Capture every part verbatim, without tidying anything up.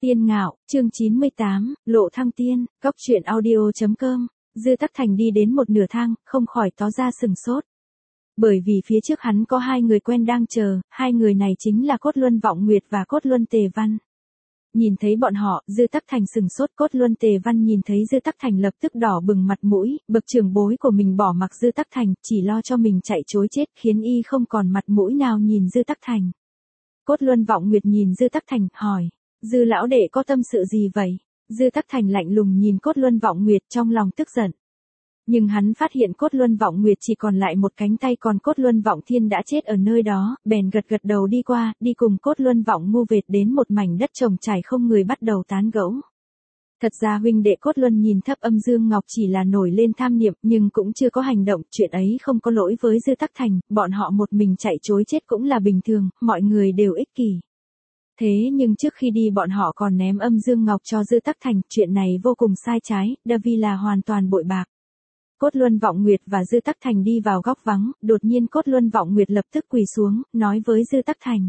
Tiên Ngạo, chương chín mươi tám, Lộ Thăng Tiên, Cóc truyện audio.com, Dư Tắc Thành đi đến một nửa thang, không khỏi tỏ ra sừng sốt. Bởi vì phía trước hắn có hai người quen đang chờ, hai người này chính là Cốt Luân Vọng Nguyệt và Cốt Luân Tề Văn. Nhìn thấy bọn họ, Dư Tắc Thành sừng sốt. Cốt Luân Tề Văn nhìn thấy Dư Tắc Thành lập tức đỏ bừng mặt mũi, bậc trưởng bối của mình bỏ mặc Dư Tắc Thành, chỉ lo cho mình chạy trối chết, khiến y không còn mặt mũi nào nhìn Dư Tắc Thành. Cốt Luân Vọng Nguyệt nhìn Dư Tắc Thành, hỏi, Dư lão đệ có tâm sự gì vậy? Dư Tắc Thành lạnh lùng nhìn Cốt Luân Vọng Nguyệt trong lòng tức giận. Nhưng hắn phát hiện Cốt Luân Vọng Nguyệt chỉ còn lại một cánh tay, còn Cốt Luân Vọng Thiên đã chết ở nơi đó, bèn gật gật đầu đi qua, đi cùng Cốt Luân Vọng Ngu Vệt đến một mảnh đất trồng trải không người, bắt đầu tán gẫu. Thật ra huynh đệ Cốt Luân nhìn thấp Âm Dương Ngọc chỉ là nổi lên tham niệm, nhưng cũng chưa có hành động, chuyện ấy không có lỗi với Dư Tắc Thành, bọn họ một mình chạy trối chết cũng là bình thường, mọi người đều ích kỷ. Thế nhưng trước khi đi bọn họ còn ném Âm Dương Ngọc cho Dư Tắc Thành, chuyện này vô cùng sai trái, Davi là hoàn toàn bội bạc. Cốt Luân Vọng Nguyệt và Dư Tắc Thành đi vào góc vắng, đột nhiên Cốt Luân Vọng Nguyệt lập tức quỳ xuống, nói với Dư Tắc Thành.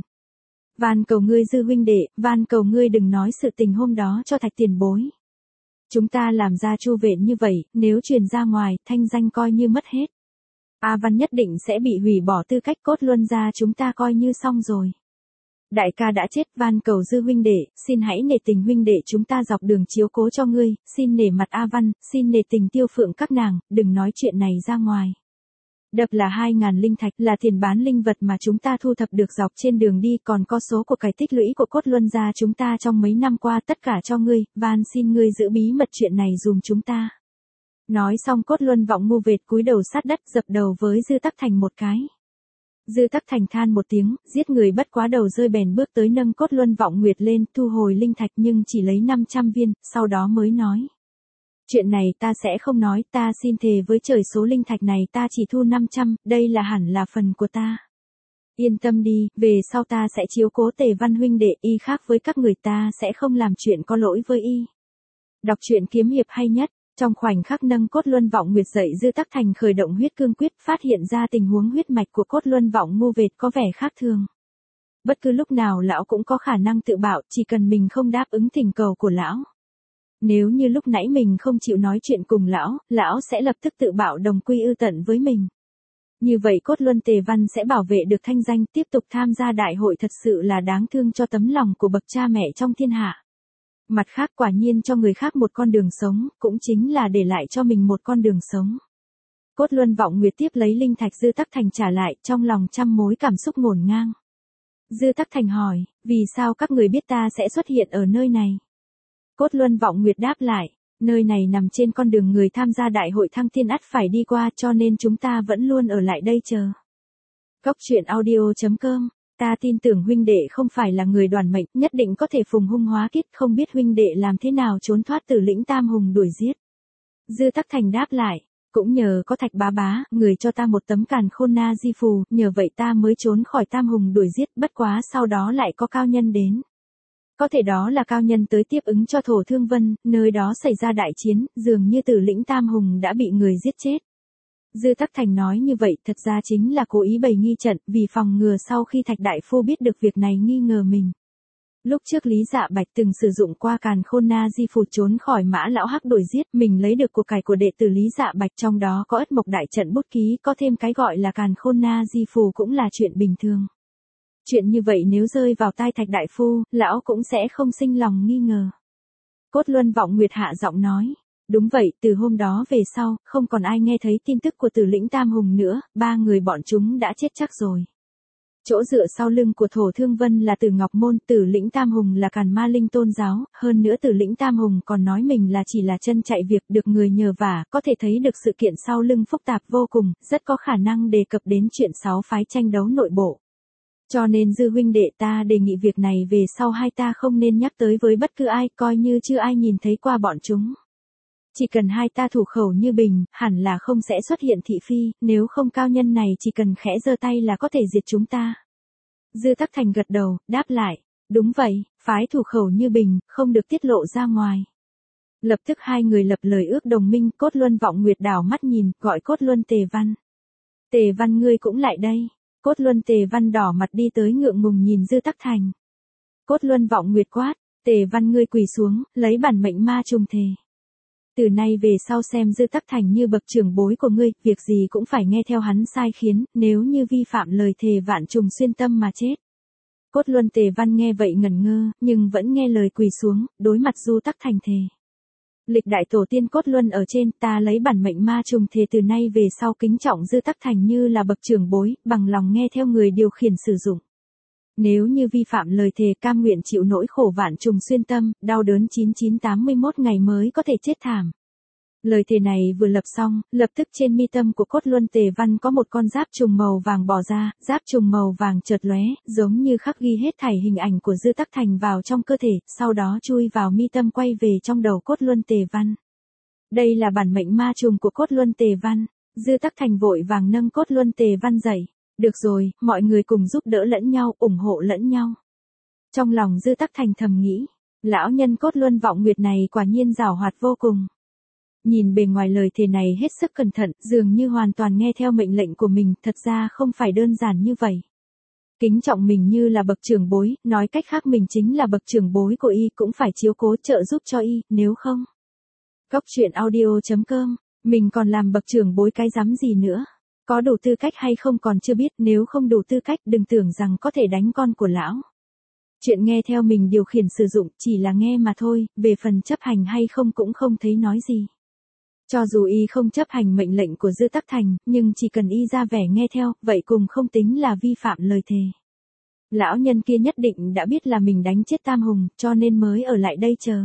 Van cầu ngươi Dư huynh đệ, van cầu ngươi đừng nói sự tình hôm đó cho Thạch tiền bối. Chúng ta làm ra chu vện như vậy, nếu truyền ra ngoài, thanh danh coi như mất hết. A Văn nhất định sẽ bị hủy bỏ tư cách, Cốt Luân gia chúng ta coi như xong rồi. Đại ca đã chết, van cầu Dư huynh đệ, xin hãy nể tình huynh đệ chúng ta dọc đường chiếu cố cho ngươi, xin nể mặt A Văn, xin nể tình Tiêu Phượng các nàng, đừng nói chuyện này ra ngoài. Đập là hai ngàn linh thạch, là tiền bán linh vật mà chúng ta thu thập được dọc trên đường đi, còn có số của cải tích lũy của Cốt Luân gia chúng ta trong mấy năm qua, tất cả cho ngươi, van xin ngươi giữ bí mật chuyện này dùm chúng ta. Nói xong Cốt Luân Vọng Ngu Vệt cúi đầu sát đất, dập đầu với Dư Tắc Thành một cái. Dư Tắc Thành than một tiếng, giết người bất quá đầu rơi, bèn bước tới nâng Cốt Luân Vọng Nguyệt lên, thu hồi linh thạch nhưng chỉ lấy năm trăm viên, sau đó mới nói. Chuyện này ta sẽ không nói, ta xin thề với trời số linh thạch này ta chỉ thu năm trăm, đây là hẳn là phần của ta. Yên tâm đi, về sau ta sẽ chiếu cố Tề Văn huynh đệ, y khác với các người, ta sẽ không làm chuyện có lỗi với y. Đọc truyện kiếm hiệp hay nhất. Trong khoảnh khắc nâng Cốt Luân Vọng Nguyệt dậy, Dư Tắc Thành khởi động huyết cương quyết, phát hiện ra tình huống huyết mạch của Cốt Luân Vọng Ngu Vệt có vẻ khác thường. Bất cứ lúc nào lão cũng có khả năng tự bạo, chỉ cần mình không đáp ứng thỉnh cầu của lão. Nếu như lúc nãy mình không chịu nói chuyện cùng lão, lão sẽ lập tức tự bạo đồng quy ư tận với mình. Như vậy Cốt Luân Tề Văn sẽ bảo vệ được thanh danh, tiếp tục tham gia đại hội, thật sự là đáng thương cho tấm lòng của bậc cha mẹ trong thiên hạ. Mặt khác, quả nhiên cho người khác một con đường sống, cũng chính là để lại cho mình một con đường sống. Cốt Luân Vọng Nguyệt tiếp lấy linh thạch Dư Tắc Thành trả lại, trong lòng trăm mối cảm xúc ngổn ngang. Dư Tắc Thành hỏi, vì sao các người biết ta sẽ xuất hiện ở nơi này? Cốt Luân Vọng Nguyệt đáp lại, nơi này nằm trên con đường người tham gia đại hội Thăng Thiên ắt phải đi qua, cho nên chúng ta vẫn luôn ở lại đây chờ. Cóc truyện audio.com. Ta tin tưởng huynh đệ không phải là người đoản mệnh, nhất định có thể phùng hung hóa kiết, không biết huynh đệ làm thế nào trốn thoát từ lĩnh Tam Hùng đuổi giết. Dư Tắc Thành đáp lại, cũng nhờ có Thạch bá bá, người cho ta một tấm Càn Khôn Na Di phù, nhờ vậy ta mới trốn khỏi Tam Hùng đuổi giết, bất quá sau đó lại có cao nhân đến. Có thể đó là cao nhân tới tiếp ứng cho Thổ Thương Vân, nơi đó xảy ra đại chiến, dường như tử lĩnh Tam Hùng đã bị người giết chết. Dư Tắc Thành nói như vậy thật ra chính là cố ý bày nghi trận, vì phòng ngừa sau khi Thạch đại phu biết được việc này nghi ngờ mình. Lúc trước Lý Dạ Bạch từng sử dụng qua Càn Khôn Na Di phù trốn khỏi Mã lão hắc đuổi giết, mình lấy được của cải của đệ tử Lý Dạ Bạch, trong đó có Ất Mộc đại trận bút ký, có thêm cái gọi là Càn Khôn Na Di phù cũng là chuyện bình thường. Chuyện như vậy nếu rơi vào tai Thạch đại phu, lão cũng sẽ không sinh lòng nghi ngờ. Cốt Luân Vọng Nguyệt hạ giọng nói. Đúng vậy, từ hôm đó về sau, không còn ai nghe thấy tin tức của tử lĩnh Tam Hùng nữa, ba người bọn chúng đã chết chắc rồi. Chỗ dựa sau lưng của Thổ Thương Vân là Tử Ngọc Môn, tử lĩnh Tam Hùng là Càn Ma Linh tôn giáo, hơn nữa tử lĩnh Tam Hùng còn nói mình là chỉ là chân chạy việc được người nhờ vả, có thể thấy được sự kiện sau lưng phức tạp vô cùng, rất có khả năng đề cập đến chuyện sáu phái tranh đấu nội bộ. Cho nên Dư huynh đệ, ta đề nghị việc này về sau hai ta không nên nhắc tới với bất cứ ai, coi như chưa ai nhìn thấy qua bọn chúng. Chỉ cần hai ta thủ khẩu như bình, hẳn là không sẽ xuất hiện thị phi, nếu không cao nhân này chỉ cần khẽ giơ tay là có thể diệt chúng ta. Dư Tắc Thành gật đầu, đáp lại, đúng vậy, phái thủ khẩu như bình, không được tiết lộ ra ngoài. Lập tức hai người lập lời ước đồng minh. Cốt Luân Vọng Nguyệt đảo mắt nhìn, gọi Cốt Luân Tề Văn. Tề Văn ngươi cũng lại đây. Cốt Luân Tề Văn đỏ mặt đi tới ngượng ngùng nhìn Dư Tắc Thành. Cốt Luân Vọng Nguyệt quát, Tề Văn ngươi quỳ xuống, lấy bản mệnh ma trùng thề. Từ nay về sau xem Dư Tắc Thành như bậc trưởng bối của ngươi, việc gì cũng phải nghe theo hắn sai khiến, nếu như vi phạm lời thề vạn trùng xuyên tâm mà chết. Cốt Luân Tề Văn nghe vậy ngẩn ngơ, nhưng vẫn nghe lời quỳ xuống, đối mặt Du Tắc Thành thề. Lịch đại tổ tiên Cốt Luân ở trên, ta lấy bản mệnh ma trùng thề từ nay về sau kính trọng Dư Tắc Thành như là bậc trưởng bối, bằng lòng nghe theo người điều khiển sử dụng. Nếu như vi phạm lời thề cam nguyện chịu nỗi khổ vạn trùng xuyên tâm, đau đớn chín chín tám mươi mốt ngày mới có thể chết thảm. Lời thề này vừa lập xong, lập tức trên mi tâm của Cốt Luân Tề Văn có một con giáp trùng màu vàng bò ra, giáp trùng màu vàng chợt lóe, giống như khắc ghi hết thảy hình ảnh của Dư Tắc Thành vào trong cơ thể, sau đó chui vào mi tâm quay về trong đầu Cốt Luân Tề Văn. Đây là bản mệnh ma trùng của Cốt Luân Tề Văn. Dư Tắc Thành vội vàng nâng Cốt Luân Tề Văn dậy. Được rồi, mọi người cùng giúp đỡ lẫn nhau, ủng hộ lẫn nhau. Trong lòng Dư Tắc Thành thầm nghĩ, lão nhân Cốt Luân Vọng Nguyệt này quả nhiên giàu hoạt vô cùng. Nhìn bề ngoài lời thề này hết sức cẩn thận, dường như hoàn toàn nghe theo mệnh lệnh của mình, thật ra không phải đơn giản như vậy. Kính trọng mình như là bậc trưởng bối, nói cách khác mình chính là bậc trưởng bối của y, cũng phải chiếu cố trợ giúp cho y, nếu không. Cóc truyện audio chấm com, mình còn làm bậc trưởng bối cái rắm gì nữa. Có đủ tư cách hay không còn chưa biết, nếu không đủ tư cách đừng tưởng rằng có thể đánh con của lão. Chuyện nghe theo mình điều khiển sử dụng chỉ là nghe mà thôi, về phần chấp hành hay không cũng không thấy nói gì. Cho dù y không chấp hành mệnh lệnh của Dư Tắc Thành, nhưng chỉ cần y ra vẻ nghe theo, vậy cùng không tính là vi phạm lời thề. Lão nhân kia nhất định đã biết là mình đánh chết Tam Hùng, cho nên mới ở lại đây chờ.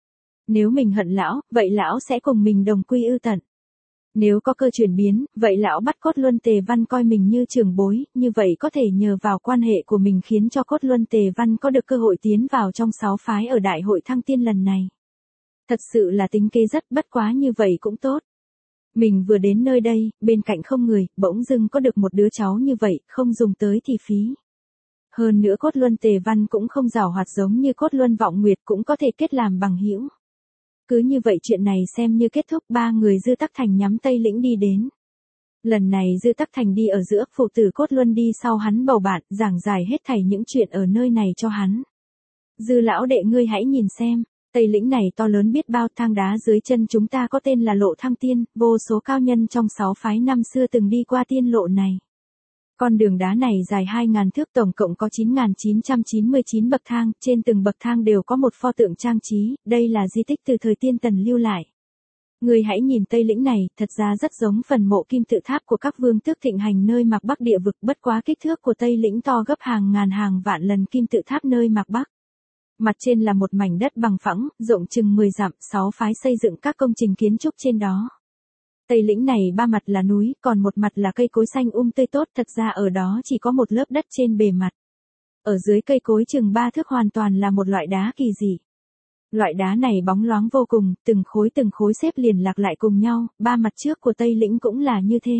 Nếu mình hận lão, vậy lão sẽ cùng mình đồng quy ư tận. Nếu có cơ chuyển biến, vậy lão bắt Cốt Luân Tề Văn coi mình như trưởng bối, như vậy có thể nhờ vào quan hệ của mình khiến cho Cốt Luân Tề Văn có được cơ hội tiến vào trong sáu phái ở đại hội thăng tiên lần này. Thật sự là tính kế rất, bất quá như vậy cũng tốt. Mình vừa đến nơi đây, bên cạnh không người, bỗng dưng có được một đứa cháu như vậy, không dùng tới thì phí. Hơn nữa Cốt Luân Tề Văn cũng không giàu hoạt giống như Cốt Luân Vọng Nguyệt, cũng có thể kết làm bằng hữu. Cứ như vậy chuyện này xem như kết thúc, ba người Dư Tắc Thành nhắm Tây Lĩnh đi đến. Lần này Dư Tắc Thành đi ở giữa, phụ tử Cốt Luân đi sau hắn bầu bạn, giảng giải hết thảy những chuyện ở nơi này cho hắn. Dư lão đệ ngươi hãy nhìn xem, Tây Lĩnh này to lớn biết bao, thang đá dưới chân chúng ta có tên là Lộ Thăng Tiên, vô số cao nhân trong sáu phái năm xưa từng đi qua tiên lộ này. Con đường đá này dài hai nghìn thước, tổng cộng có chín nghìn chín trăm chín mươi chín bậc thang, trên từng bậc thang đều có một pho tượng trang trí, đây là di tích từ thời tiên tần lưu lại. Người hãy nhìn Tây Lĩnh này, thật ra rất giống phần mộ kim tự tháp của các vương tước thịnh hành nơi Mạc Bắc địa vực, bất quá kích thước của Tây Lĩnh to gấp hàng ngàn hàng vạn lần kim tự tháp nơi Mạc Bắc. Mặt trên là một mảnh đất bằng phẳng, rộng chừng mười dặm, sáu phái xây dựng các công trình kiến trúc trên đó. Tây Lĩnh này ba mặt là núi, còn một mặt là cây cối xanh um tươi tốt, thật ra ở đó chỉ có một lớp đất trên bề mặt. Ở dưới cây cối chừng ba thước hoàn toàn là một loại đá kỳ dị. Loại đá này bóng loáng vô cùng, từng khối từng khối xếp liền lạc lại cùng nhau, ba mặt trước của Tây Lĩnh cũng là như thế.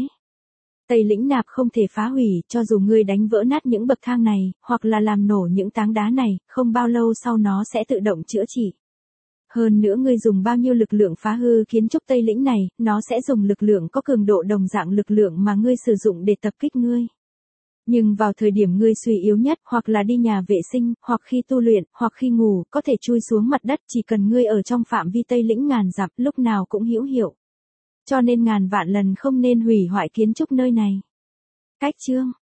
Tây Lĩnh nạp không thể phá hủy, cho dù ngươi đánh vỡ nát những bậc thang này, hoặc là làm nổ những tảng đá này, không bao lâu sau nó sẽ tự động chữa trị. Hơn nữa ngươi dùng bao nhiêu lực lượng phá hư kiến trúc Tây Lĩnh này, nó sẽ dùng lực lượng có cường độ đồng dạng lực lượng mà ngươi sử dụng để tập kích ngươi. Nhưng vào thời điểm ngươi suy yếu nhất, hoặc là đi nhà vệ sinh, hoặc khi tu luyện, hoặc khi ngủ, có thể chui xuống mặt đất, chỉ cần ngươi ở trong phạm vi Tây Lĩnh ngàn dặm, lúc nào cũng hữu hiệu. Cho nên ngàn vạn lần không nên hủy hoại kiến trúc nơi này. Cách chương